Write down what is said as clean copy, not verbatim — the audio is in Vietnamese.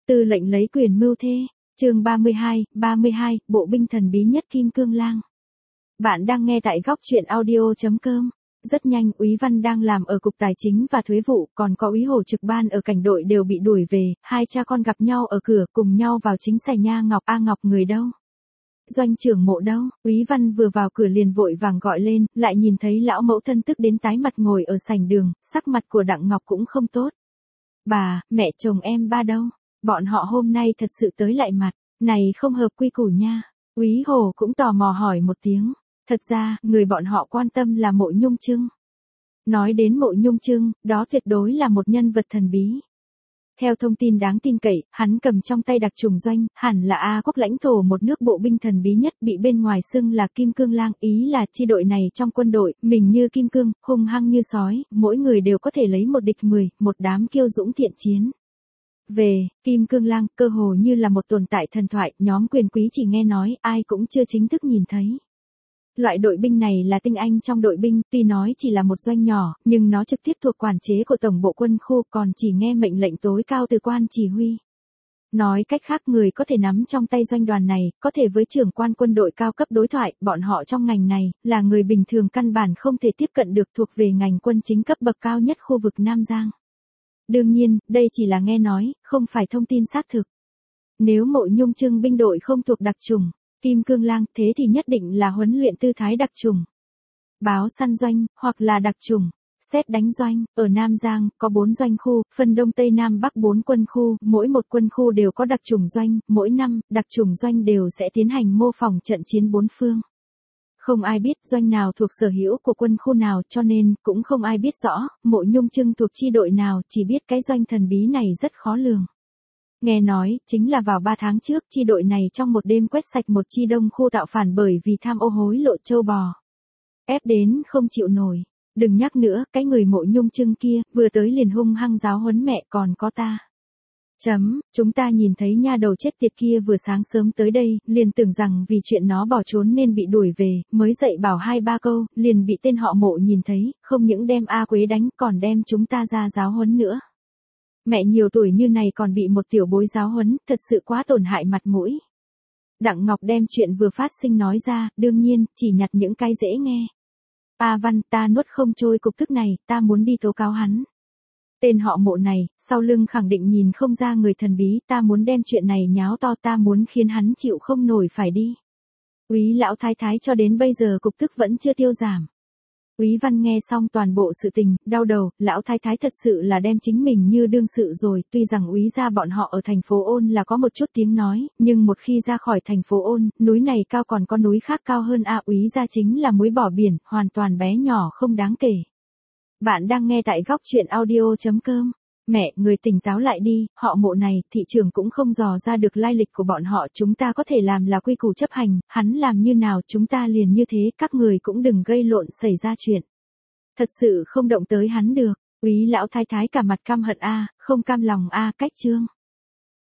Tư lệnh lấy quyền mưu thê, chương 32, bộ binh thần bí nhất Kim Cương Lang. Bạn đang nghe tại góc truyện audio.com. Rất nhanh, Úy Văn đang làm ở Cục Tài chính và Thuế vụ, còn có Úy Hồ trực ban ở cảnh đội đều bị đuổi về, hai cha con gặp nhau ở cửa, cùng nhau vào chính sảnh nha. Ngọc a Ngọc người đâu? Doanh trưởng Mộ đâu? Úy Văn vừa vào cửa liền vội vàng gọi lên, lại nhìn thấy lão mẫu thân tức đến tái mặt ngồi ở sảnh đường, sắc mặt của Đặng Ngọc cũng không tốt. Bà, mẹ chồng em ba đâu? Bọn họ hôm nay thật sự tới lại mặt, này không hợp quy củ nha. Úy Hồ cũng tò mò hỏi một tiếng. Thật ra, người bọn họ quan tâm là Mộ Nhung Trưng. Nói đến Mộ Nhung Trưng, đó tuyệt đối là một nhân vật thần bí. Theo thông tin đáng tin cậy, hắn cầm trong tay đặc trùng doanh, hẳn là A Quốc lãnh thổ một nước bộ binh thần bí nhất, bị bên ngoài xưng là Kim Cương Lang, ý là chi đội này trong quân đội, mình như kim cương, hung hăng như sói, mỗi người đều có thể lấy một địch 10, một đám kiêu dũng thiện chiến. Về, Kim Cương Lang, cơ hồ như là một tồn tại thần thoại, nhóm quyền quý chỉ nghe nói, ai cũng chưa chính thức nhìn thấy. Loại đội binh này là tinh anh trong đội binh, tuy nói chỉ là một doanh nhỏ, nhưng nó trực tiếp thuộc quản chế của Tổng bộ quân khu, còn chỉ nghe mệnh lệnh tối cao từ quan chỉ huy. Nói cách khác, người có thể nắm trong tay doanh đoàn này, có thể với trưởng quan quân đội cao cấp đối thoại, bọn họ trong ngành này, là người bình thường căn bản không thể tiếp cận được, thuộc về ngành quân chính cấp bậc cao nhất khu vực Nam Giang. Đương nhiên, đây chỉ là nghe nói, không phải thông tin xác thực. Nếu Mộ Nhung Trưng binh đội không thuộc đặc chủng Kim Cương Lang, thế thì nhất định là huấn luyện tư thái đặc chủng báo săn doanh, hoặc là đặc chủng xét đánh doanh. Ở Nam Giang, có 4 doanh khu, phân Đông Tây Nam Bắc 4 quân khu, mỗi một quân khu đều có đặc chủng doanh, mỗi năm, đặc chủng doanh đều sẽ tiến hành mô phỏng trận chiến 4 phương. Không ai biết doanh nào thuộc sở hữu của quân khu nào, cho nên, cũng không ai biết rõ, Mộ Nhung Trưng thuộc chi đội nào, chỉ biết cái doanh thần bí này rất khó lường. Nghe nói, chính là vào 3 tháng trước, chi đội này trong một đêm quét sạch một chi đông khu tạo phản bởi vì tham ô hối lộ châu bò. Ép đến không chịu nổi. Đừng nhắc nữa, cái người Mộ Nhung Trưng kia, vừa tới liền hung hăng giáo huấn mẹ còn có ta. Chúng ta nhìn thấy nha đầu chết tiệt kia vừa sáng sớm tới đây, liền tưởng rằng vì chuyện nó bỏ trốn nên bị đuổi về, mới dạy bảo 2-3 câu, liền bị tên họ Mộ nhìn thấy, không những đem A Quế đánh còn đem chúng ta ra giáo huấn nữa. Mẹ nhiều tuổi như này còn bị một tiểu bối giáo huấn, thật sự quá tổn hại mặt mũi. Đặng Ngọc đem chuyện vừa phát sinh nói ra, đương nhiên, chỉ nhặt những cái dễ nghe. A Văn, ta nuốt không trôi cục tức này, ta muốn đi tố cáo hắn. Tên họ Mộ này, sau lưng khẳng định nhìn không ra người thần bí, ta muốn đem chuyện này nháo to, ta muốn khiến hắn chịu không nổi phải đi. Úy lão thái thái cho đến bây giờ cục tức vẫn chưa tiêu giảm. Úy Văn nghe xong toàn bộ sự tình, đau đầu, lão thái thái thật sự là đem chính mình như đương sự rồi, tuy rằng Úy gia bọn họ ở thành phố Ôn là có một chút tiếng nói, nhưng một khi ra khỏi thành phố Ôn, núi này cao còn có núi khác cao hơn Úy gia chính là muối bỏ biển, hoàn toàn bé nhỏ không đáng kể. Bạn đang nghe tại góc truyện audio.com. Mẹ, người tỉnh táo lại đi, họ Mộ này, thị trường cũng không dò ra được lai lịch của bọn họ, chúng ta có thể làm là quy củ chấp hành, hắn làm như nào chúng ta liền như thế, các người cũng đừng gây lộn xảy ra chuyện. Thật sự không động tới hắn được. Úy lão thái thái cả mặt căm hận không cam lòng cách chương.